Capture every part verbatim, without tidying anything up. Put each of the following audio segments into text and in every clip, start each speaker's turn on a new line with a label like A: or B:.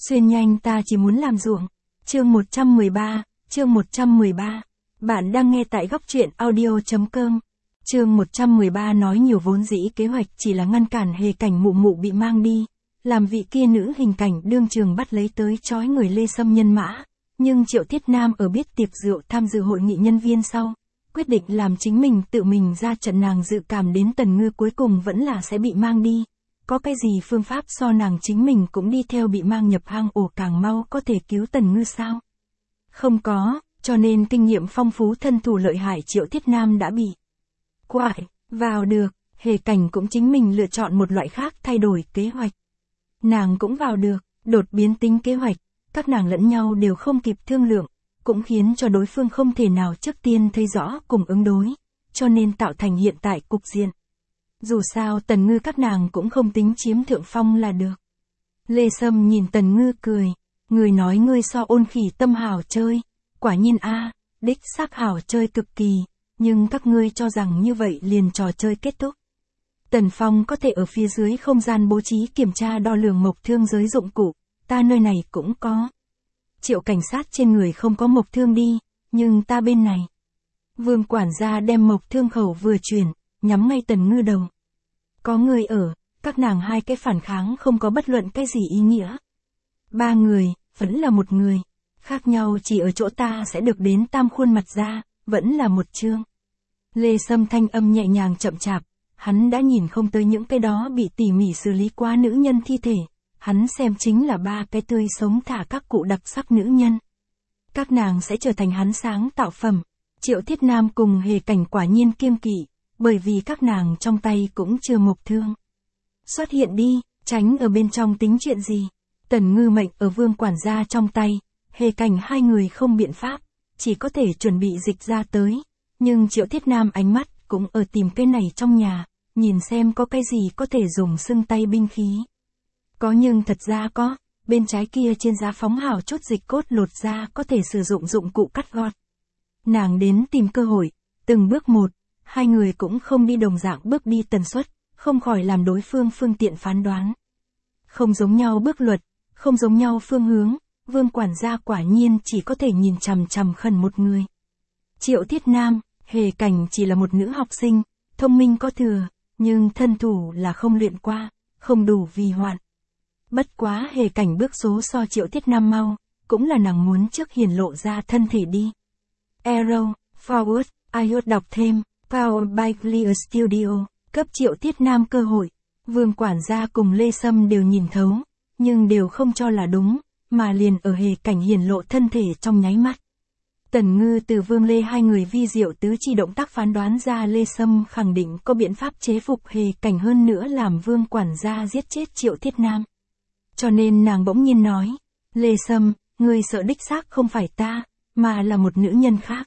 A: Xuyên nhanh ta chỉ muốn làm ruộng. Chương một trăm mười ba, chương một trăm mười ba. Bạn đang nghe tại góc truyện audio.com. Chương một trăm mười ba nói nhiều vốn dĩ kế hoạch chỉ là ngăn cản Hề Cảnh mụ mụ bị mang đi, làm vị kia nữ hình cảnh đương trường bắt lấy tới trói người Lê Sâm nhân mã. Nhưng Triệu Thiết Nam ở biết tiệc rượu tham dự hội nghị nhân viên sau, quyết định làm chính mình tự mình ra trận. Nàng dự cảm đến Tần Ngư cuối cùng vẫn là sẽ bị mang đi. Có cái gì phương pháp so nàng chính mình cũng đi theo bị mang nhập hang ổ càng mau có thể cứu Tần Ngư sao? Không có, cho nên kinh nghiệm phong phú thân thủ lợi hại Triệu Thiết Nam đã bị quải vào được. Hề Cảnh cũng chính mình lựa chọn một loại khác thay đổi kế hoạch. Nàng cũng vào được, đột biến tính kế hoạch, các nàng lẫn nhau đều không kịp thương lượng, cũng khiến cho đối phương không thể nào trước tiên thấy rõ cùng ứng đối, cho nên tạo thành hiện tại cục diện. Dù sao Tần Ngư các nàng cũng không tính chiếm thượng phong là được. Lê Sâm nhìn Tần Ngư cười, người nói ngươi so Ôn Khỉ Tâm hảo chơi, quả nhiên a, đích xác hảo chơi cực kỳ, nhưng các ngươi cho rằng như vậy liền trò chơi kết thúc. Tần Phong có thể ở phía dưới không gian bố trí kiểm tra đo lường mộc thương giới dụng cụ, ta nơi này cũng có. Triệu cảnh sát trên người không có mộc thương đi, nhưng ta bên này. Vương quản gia đem mộc thương khẩu vừa chuyển, nhắm ngay Tần Ngư đầu. Có người ở, các nàng hai cái phản kháng không có bất luận cái gì ý nghĩa. Ba người, vẫn là một người, khác nhau chỉ ở chỗ ta sẽ được đến tam khuôn mặt ra, vẫn là một chương. Lê Sâm thanh âm nhẹ nhàng chậm chạp, hắn đã nhìn không tới những cái đó bị tỉ mỉ xử lý qua nữ nhân thi thể, hắn xem chính là ba cái tươi sống thả các cụ đặc sắc nữ nhân. Các nàng sẽ trở thành hắn sáng tạo phẩm. Triệu Thiết Nam cùng Hề Cảnh quả nhiên kiêng kỵ, bởi vì các nàng trong tay cũng chưa mộc thương. Xuất hiện đi, tránh ở bên trong tính chuyện gì. Tần Ngư mệnh ở Vương quản gia trong tay, Hề Cảnh hai người không biện pháp, chỉ có thể chuẩn bị dịch ra tới. Nhưng Triệu Thiết Nam ánh mắt cũng ở tìm cái này trong nhà, nhìn xem có cái gì có thể dùng xưng tay binh khí. Có nhưng thật ra có, bên trái kia trên giá phóng hào chút dịch cốt lột ra có thể sử dụng dụng cụ cắt gọt. Nàng đến tìm cơ hội, từng bước một, hai người cũng không đi đồng dạng bước đi tần suất, không khỏi làm đối phương phương tiện phán đoán. Không giống nhau bước luật, không giống nhau phương hướng, Vương quản gia quả nhiên chỉ có thể nhìn chằm chằm khẩn một người. Triệu Thiết Nam, Hề Cảnh chỉ là một nữ học sinh, thông minh có thừa, nhưng thân thủ là không luyện qua, không đủ vì hoạn. Bất quá Hề Cảnh bước số so Triệu Thiết Nam mau, cũng là nàng muốn trước hiển lộ ra thân thể đi. Arrow, Forward, I O đọc thêm, Powered by Clear Studio, cấp Triệu Thiết Nam cơ hội. Vương quản gia cùng Lê Sâm đều nhìn thấu, nhưng đều không cho là đúng, mà liền ở Hề Cảnh hiển lộ thân thể trong nháy mắt. Tần Ngư từ Vương Lê hai người vi diệu tứ chi động tác phán đoán ra Lê Sâm khẳng định có biện pháp chế phục Hề Cảnh, hơn nữa làm Vương quản gia giết chết Triệu Thiết Nam. Cho nên nàng bỗng nhiên nói, Lê Sâm, ngươi sợ đích xác không phải ta, mà là một nữ nhân khác.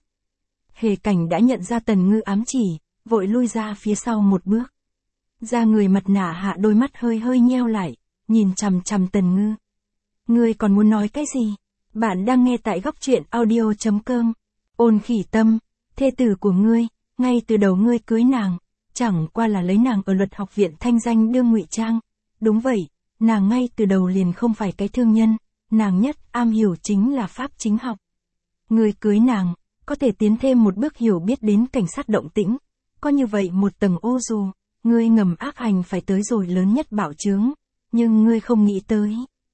A: Hề Cảnh đã nhận ra Tần Ngư ám chỉ, vội lui ra phía sau một bước. Da người mặt nạ hạ đôi mắt hơi hơi nheo lại, nhìn chằm chằm Tần Ngư. Ngươi còn muốn nói cái gì? Bạn đang nghe tại góc truyện audio.com. Ôn Khỉ Tâm, thê tử của ngươi, ngay từ đầu ngươi cưới nàng, chẳng qua là lấy nàng ở luật học viện thanh danh đương ngụy trang. Đúng vậy, nàng ngay từ đầu liền không phải cái thương nhân, nàng nhất am hiểu chính là pháp chính học. Ngươi cưới nàng, có thể tiến thêm một bước hiểu biết đến cảnh sát động tĩnh, có như vậy một tầng ô dù, ngươi ngầm ác hành phải tới rồi lớn nhất bảo chướng, nhưng ngươi không nghĩ tới.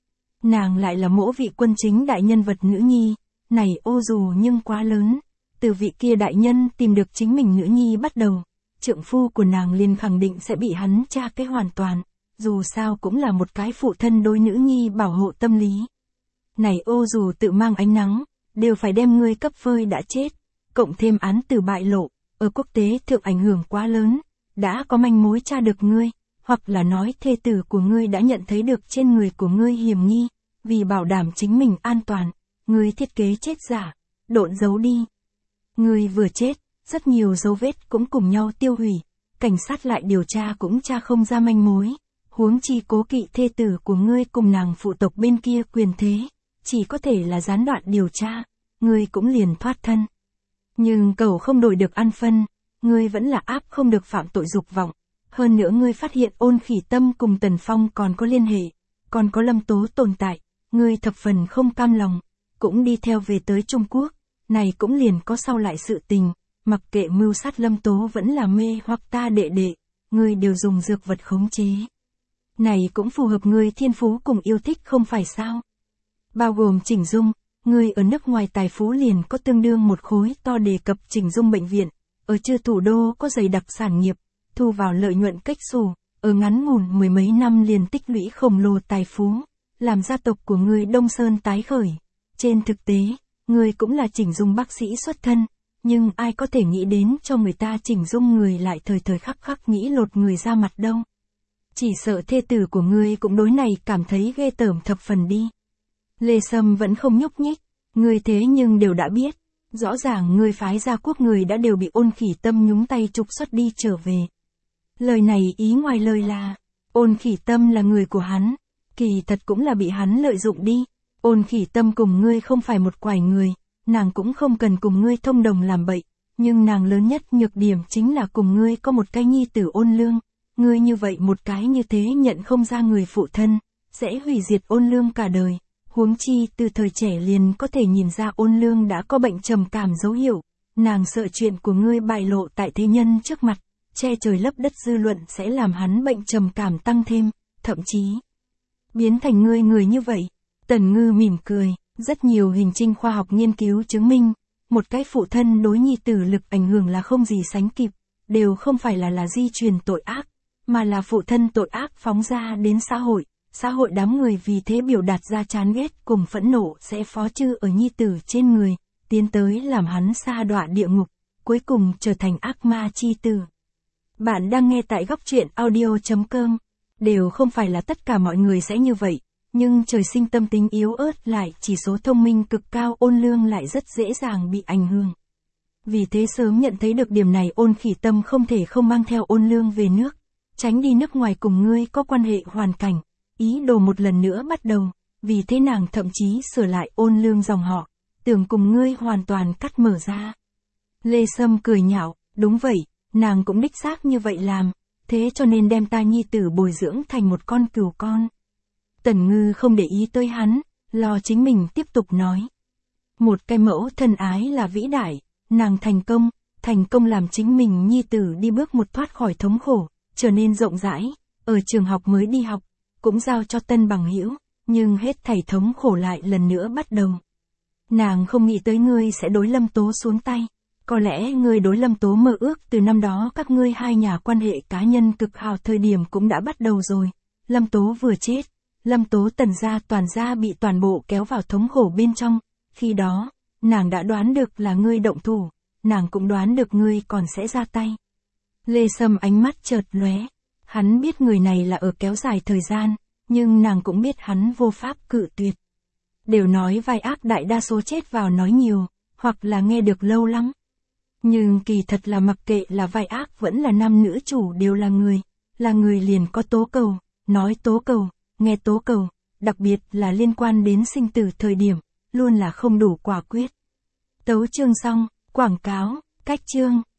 A: Nàng lại là mỗ vị quân chính đại nhân vật nữ nhi, này ô dù nhưng quá lớn, từ vị kia đại nhân tìm được chính mình nữ nhi bắt đầu, trượng phu của nàng liền khẳng định sẽ bị hắn tra cái hoàn toàn, dù sao cũng là một cái phụ thân đối nữ nhi bảo hộ tâm lý. Này ô dù tự mang ánh nắng, đều phải đem ngươi cấp phơi đã chết, cộng thêm án tử bại lộ, ở quốc tế thượng ảnh hưởng quá lớn, đã có manh mối tra được ngươi, hoặc là nói thê tử của ngươi đã nhận thấy được trên người của ngươi hiểm nghi, vì bảo đảm chính mình an toàn, ngươi thiết kế chết giả, độn giấu đi. Ngươi vừa chết, rất nhiều dấu vết cũng cùng nhau tiêu hủy, cảnh sát lại điều tra cũng tra không ra manh mối, huống chi cố kỵ thê tử của ngươi cùng nàng phụ tộc bên kia quyền thế, chỉ có thể là gián đoạn điều tra, ngươi cũng liền thoát thân. Nhưng cẩu không đổi được ăn phân, ngươi vẫn là áp không được phạm tội dục vọng. Hơn nữa ngươi phát hiện Ôn Khỉ Tâm cùng Tần Phong còn có liên hệ, còn có Lâm Tố tồn tại, ngươi thập phần không cam lòng, cũng đi theo về tới Trung Quốc, này cũng liền có sau lại sự tình, mặc kệ mưu sát Lâm Tố vẫn là mê hoặc ta đệ đệ, ngươi đều dùng dược vật khống chế. Này cũng phù hợp ngươi thiên phú cùng yêu thích không phải sao? Bao gồm chỉnh dung, ngươi ở nước ngoài tài phú liền có tương đương một khối to đề cập chỉnh dung bệnh viện, ở Chư thủ đô có dày đặc sản nghiệp, thu vào lợi nhuận cách xù, ở ngắn ngủn mười mấy năm liền tích lũy khổng lồ tài phú, làm gia tộc của ngươi Đông Sơn tái khởi. Trên thực tế, ngươi cũng là chỉnh dung bác sĩ xuất thân, nhưng ai có thể nghĩ đến cho người ta chỉnh dung người lại thời thời khắc khắc nghĩ lột người ra mặt đâu. Chỉ sợ thê tử của ngươi cũng đối này cảm thấy ghê tởm thập phần đi. Lê Sâm vẫn không nhúc nhích, ngươi thế nhưng đều đã biết, rõ ràng ngươi phái gia quốc người đã đều bị Ôn Khỉ Tâm nhúng tay trục xuất đi trở về. Lời này ý ngoài lời là, Ôn Khỉ Tâm là người của hắn, kỳ thật cũng là bị hắn lợi dụng đi. Ôn Khỉ Tâm cùng ngươi không phải một quải người, nàng cũng không cần cùng ngươi thông đồng làm bậy, nhưng nàng lớn nhất nhược điểm chính là cùng ngươi có một cái nhi tử Ôn Lương, ngươi như vậy một cái như thế nhận không ra người phụ thân, sẽ hủy diệt Ôn Lương cả đời. Huống chi từ thời trẻ liền có thể nhìn ra Ôn Lương đã có bệnh trầm cảm dấu hiệu, nàng sợ chuyện của ngươi bại lộ tại thế nhân trước mặt, che trời lấp đất dư luận sẽ làm hắn bệnh trầm cảm tăng thêm, thậm chí biến thành ngươi người như vậy. Tần Ngư mỉm cười, rất nhiều hình trinh khoa học nghiên cứu chứng minh, một cái phụ thân đối nhi tử lực ảnh hưởng là không gì sánh kịp, đều không phải là là di truyền tội ác, mà là phụ thân tội ác phóng ra đến xã hội. Xã hội đám người vì thế biểu đạt ra chán ghét cùng phẫn nộ sẽ phó chư ở nhi tử trên người, tiến tới làm hắn sa đọa địa ngục, cuối cùng trở thành ác ma chi tử. Bạn đang nghe tại góc truyện audio chấm com. Đều không phải là tất cả mọi người sẽ như vậy, nhưng trời sinh tâm tính yếu ớt lại chỉ số thông minh cực cao Ôn Lương lại rất dễ dàng bị ảnh hưởng. Vì thế sớm nhận thấy được điểm này Ôn Khỉ Tâm không thể không mang theo Ôn Lương về nước, tránh đi nước ngoài cùng ngươi có quan hệ hoàn cảnh. Ý đồ một lần nữa bắt đầu, vì thế nàng thậm chí sửa lại Ôn Lương dòng họ, tưởng cùng ngươi hoàn toàn cắt mở ra. Lê Sâm cười nhạo, đúng vậy, nàng cũng đích xác như vậy làm, thế cho nên đem ta nhi tử bồi dưỡng thành một con cừu con. Tần Ngư không để ý tới hắn, lo chính mình tiếp tục nói. Một cái mẫu thân ái là vĩ đại, nàng thành công, thành công làm chính mình nhi tử đi bước một thoát khỏi thống khổ, trở nên rộng rãi, ở trường học mới đi học. Cũng giao cho tân bằng hữu, nhưng hết thảy thống khổ lại lần nữa bắt đầu. Nàng không nghĩ tới ngươi sẽ đối Lâm Tố xuống tay, có lẽ ngươi đối Lâm Tố mơ ước từ năm đó các ngươi hai nhà quan hệ cá nhân cực hào thời điểm cũng đã bắt đầu rồi. Lâm Tố vừa chết, Lâm Tố Tần gia toàn gia bị toàn bộ kéo vào thống khổ bên trong, khi đó, nàng đã đoán được là ngươi động thủ, nàng cũng đoán được ngươi còn sẽ ra tay. Lê Sâm ánh mắt chợt lóe. Hắn biết người này là ở kéo dài thời gian, nhưng nàng cũng biết hắn vô pháp cự tuyệt. Đều nói vai ác đại đa số chết vào nói nhiều, hoặc là nghe được lâu lắm. Nhưng kỳ thật là mặc kệ là vai ác vẫn là nam nữ chủ đều là người, là người liền có tố cầu, nói tố cầu, nghe tố cầu, đặc biệt là liên quan đến sinh tử thời điểm, luôn là không đủ quả quyết. Tấu chương xong, quảng cáo, cách chương.